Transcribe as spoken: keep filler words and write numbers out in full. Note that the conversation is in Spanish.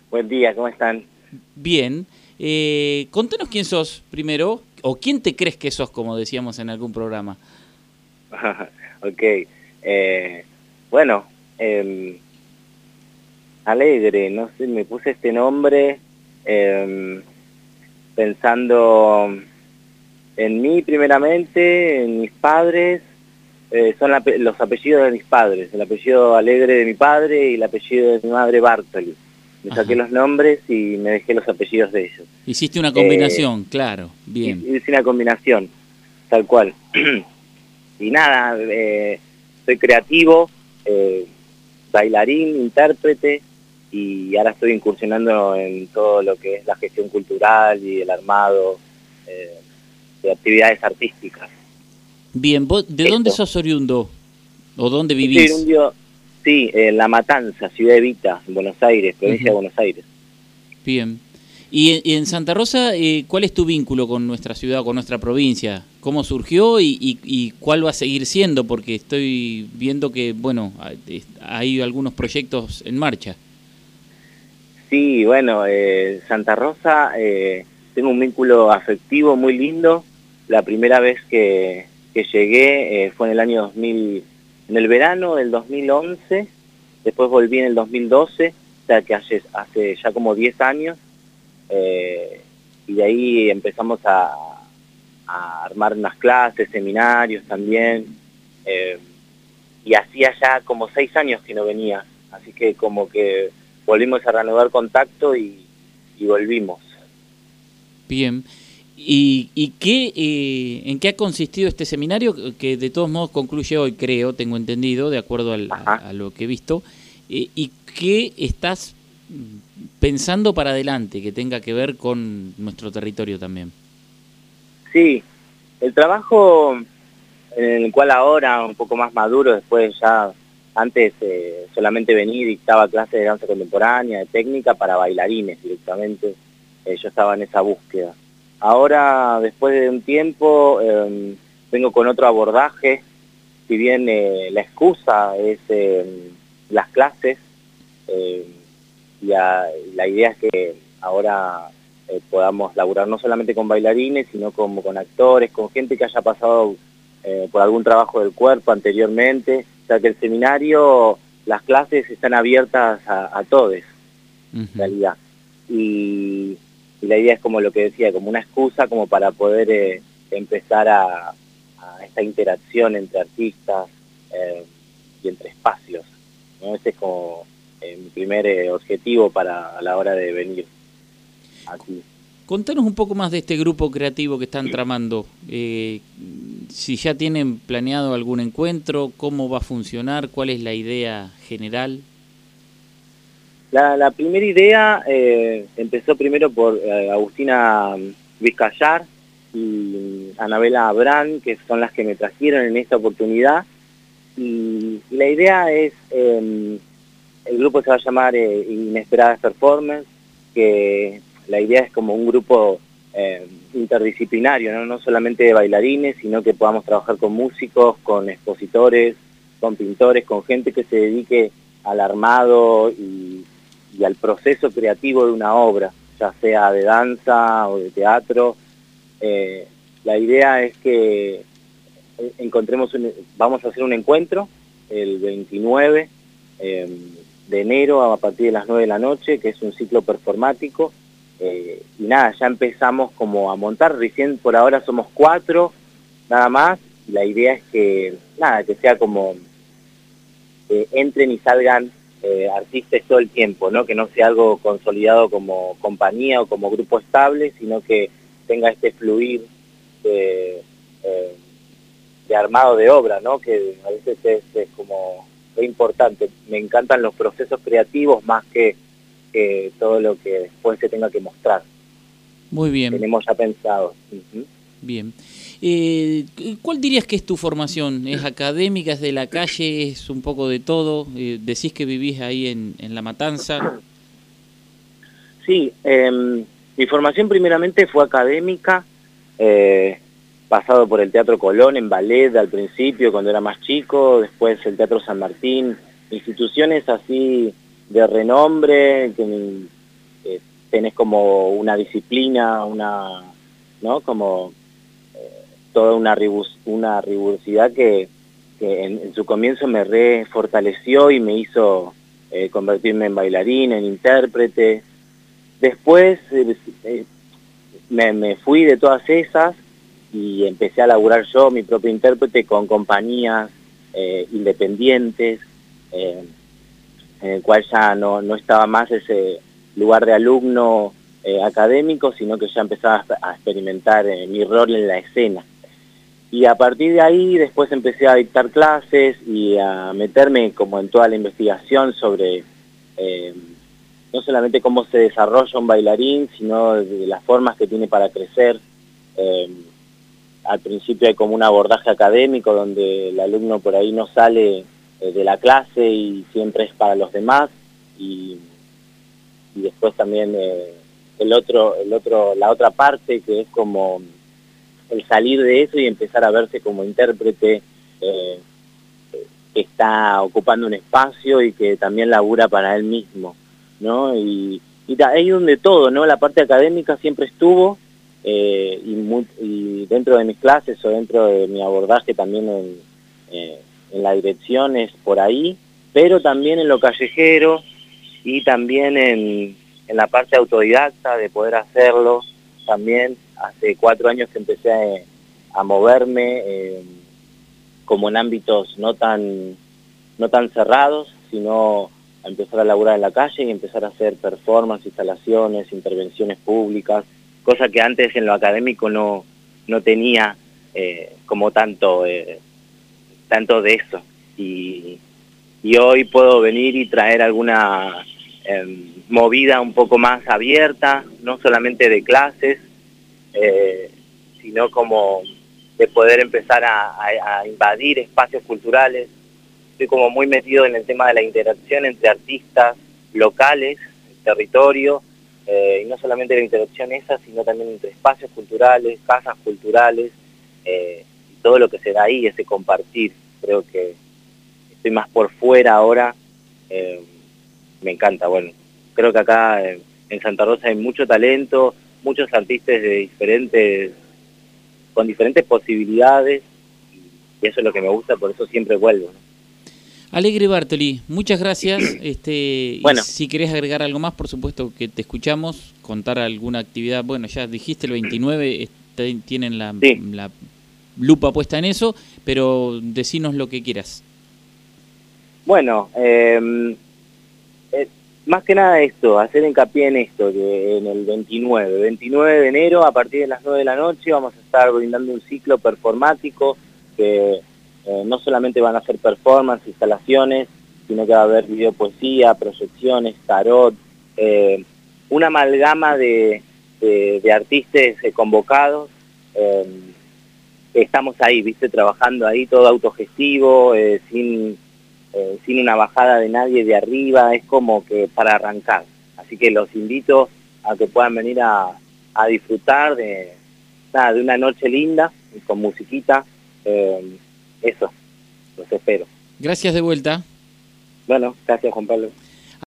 Buen día, ¿cómo están? Bien. Eh, contanos quién sos primero, o quién te crees que sos, como decíamos en algún programa. Ok. Eh, bueno, eh, Alegre, no sé, me puse este nombre eh, pensando en mí primeramente, en mis padres. Eh, son la, los apellidos de mis padres, el apellido Alegre de mi padre y el apellido de mi madre Bartoli. Me Ajá. saqué los nombres y me dejé los apellidos de ellos. Hiciste una Eh, combinación, claro, bien. hice una combinación, tal cual. Y nada, eh, soy creativo, eh, bailarín, intérprete, y ahora estoy incursionando en todo lo que es la gestión cultural y el armado eh, de actividades artísticas. Bien, ¿vos de dónde Esto. sos oriundo? ¿O dónde Yo soy vivís? un dios, sí, en La Matanza, ciudad Evita, en Buenos Aires, provincia Uh-huh. de Buenos Aires. Bien. Y en, y en Santa Rosa, eh, ¿cuál es tu vínculo con nuestra ciudad, con nuestra provincia? ¿Cómo surgió y, y, y cuál va a seguir siendo? Porque estoy viendo que, bueno, hay algunos proyectos en marcha. Sí, bueno, eh, Santa Rosa, eh, tengo un vínculo afectivo muy lindo. La primera vez que, que llegué eh, fue en el año dos mil, en el verano del dos mil once, después volví en el dos mil doce, o sea que hace, hace ya como diez años, eh, y de ahí empezamos a, a armar unas clases, seminarios también, eh, y hacía ya como seis años que no venía, así que como que volvimos a reanudar contacto y, y volvimos. Bien. ¿Y, y qué, eh, en qué ha consistido este seminario? Que de todos modos concluye hoy, creo, tengo entendido, de acuerdo al, a, a lo que he visto. Eh, ¿Y qué estás pensando para adelante que tenga que ver con nuestro territorio también? Sí, el trabajo en el cual ahora, un poco más maduro, después ya, antes eh, solamente venía y dictaba clases de danza contemporánea, de técnica para bailarines directamente, eh, yo estaba en esa búsqueda. Ahora, después de un tiempo, eh, vengo con otro abordaje, si bien eh, la excusa es eh, las clases, eh, y a, la idea es que ahora eh, podamos laburar no solamente con bailarines, sino como con actores, con gente que haya pasado eh, por algún trabajo del cuerpo anteriormente, o sea que el seminario, las clases están abiertas a, a todos, Uh-huh. en realidad. Y, y la idea es como lo que decía, como una excusa como para poder eh, empezar a, a esta interacción entre artistas eh, y entre espacios, ¿no? Ese es como eh, mi primer eh, objetivo para a la hora de venir aquí. Contanos un poco más de este grupo creativo que están tramando. Eh, si ya tienen planeado algún encuentro, cómo va a funcionar, cuál es la idea general. La, la primera idea eh, empezó primero por eh, Agustina Vizcayar y Anabela Abrán, que son las que me trajeron en esta oportunidad. Y, y la idea es, eh, el grupo se va a llamar eh, Inesperadas Performance, que la idea es como un grupo eh, interdisciplinario, ¿no? No solamente de bailarines, sino que podamos trabajar con músicos, con expositores, con pintores, con gente que se dedique al armado y, y al proceso creativo de una obra, ya sea de danza o de teatro. Eh, la idea es que encontremos un, vamos a hacer un encuentro el veintinueve eh, de enero a partir de las nueve de la noche, que es un ciclo performático, eh, y nada, ya empezamos como a montar, recién por ahora somos cuatro, nada más, y la idea es que, nada, que sea como, eh, entren y salgan eh, artistas todo el tiempo, ¿no? Que no sea algo consolidado como compañía o como grupo estable, sino que tenga este fluir de... Eh, de armado de obra, ¿no? Que a veces es, es como es importante. Me encantan los procesos creativos más que, que todo lo que después se tenga que mostrar. Muy bien. Tenemos ya pensado. Uh-huh. Bien. Eh, ¿Cuál dirías que es tu formación? ¿Es académica, es de la calle, es un poco de todo? Eh, ¿Decís que vivís ahí en, en La Matanza? Sí, eh, mi formación primeramente fue académica, eh, pasado por el Teatro Colón en ballet al principio cuando era más chico, después el Teatro San Martín, instituciones así de renombre que, eh, tenés como una disciplina, una, ¿no? Como eh, toda una, ribus, una rigurosidad que, que en, en su comienzo me re fortaleció y me hizo eh, convertirme en bailarín, en intérprete. Después eh, eh, me, me fui de todas esas y empecé a laburar yo, mi propio intérprete, con compañías eh, independientes, eh, en el cual ya no, no estaba más ese lugar de alumno eh, académico, sino que ya empezaba a experimentar eh, mi rol en la escena. Y a partir de ahí después empecé a dictar clases y a meterme como en toda la investigación sobre eh, no solamente cómo se desarrolla un bailarín, sino de las formas que tiene para crecer. Eh, al principio hay como un abordaje académico donde el alumno por ahí no sale eh, de la clase y siempre es para los demás, y, y después también eh, el otro, el otro, la otra parte que es como el salir de eso y empezar a verse como intérprete eh, que está ocupando un espacio y que también labura para él mismo, ¿no? Y, y hay donde todo, ¿no? La parte académica siempre estuvo, eh, y, muy, y dentro de mis clases o dentro de mi abordaje también en, eh, en la dirección es por ahí, pero también en lo callejero y también en, en la parte autodidacta de poder hacerlo. También hace cuatro años que empecé a, a moverme eh, como en ámbitos no tan, no tan cerrados, sino a empezar a laburar en la calle y empezar a hacer performance, instalaciones, intervenciones públicas, cosa que antes en lo académico no, no tenía eh, como tanto, eh, tanto de eso. Y, y hoy puedo venir y traer alguna eh, movida un poco más abierta, no solamente de clases, eh, sino como de poder empezar a, a, a invadir espacios culturales. Estoy como muy metido en el tema de la interacción entre artistas locales, el territorio, eh, y no solamente la interacción esa, sino también entre espacios culturales, casas culturales, eh, y todo lo que se da ahí, ese compartir. Creo que estoy más por fuera ahora, eh, me encanta. Bueno, creo que acá eh, en Santa Rosa hay mucho talento, muchos artistas de diferentes, con diferentes posibilidades, y eso es lo que me gusta, por eso siempre vuelvo, ¿no? Alegre Bartoli, muchas gracias. Este, bueno. Y si querés agregar algo más, por supuesto que te escuchamos, contar alguna actividad. Bueno, ya dijiste el veintinueve, este, tienen la, sí. la lupa puesta en eso, pero decinos lo que quieras. Bueno, eh, eh, más que nada esto, hacer hincapié en esto, que en el veintinueve, veintinueve de enero, a partir de las nueve de la noche, vamos a estar brindando un ciclo performático que Eh, no solamente van a hacer performance, instalaciones, sino que va a haber videopoesía, proyecciones, tarot, eh, una amalgama de, de, de artistas eh, convocados. Eh, estamos ahí, viste, trabajando ahí, todo autogestivo, eh, sin, eh, sin una bajada de nadie de arriba, es como que para arrancar. Así que los invito a que puedan venir a, a disfrutar de, nada, de una noche linda, con musiquita. Eh, Eso, los espero. Gracias de vuelta. Bueno, gracias Juan Pablo.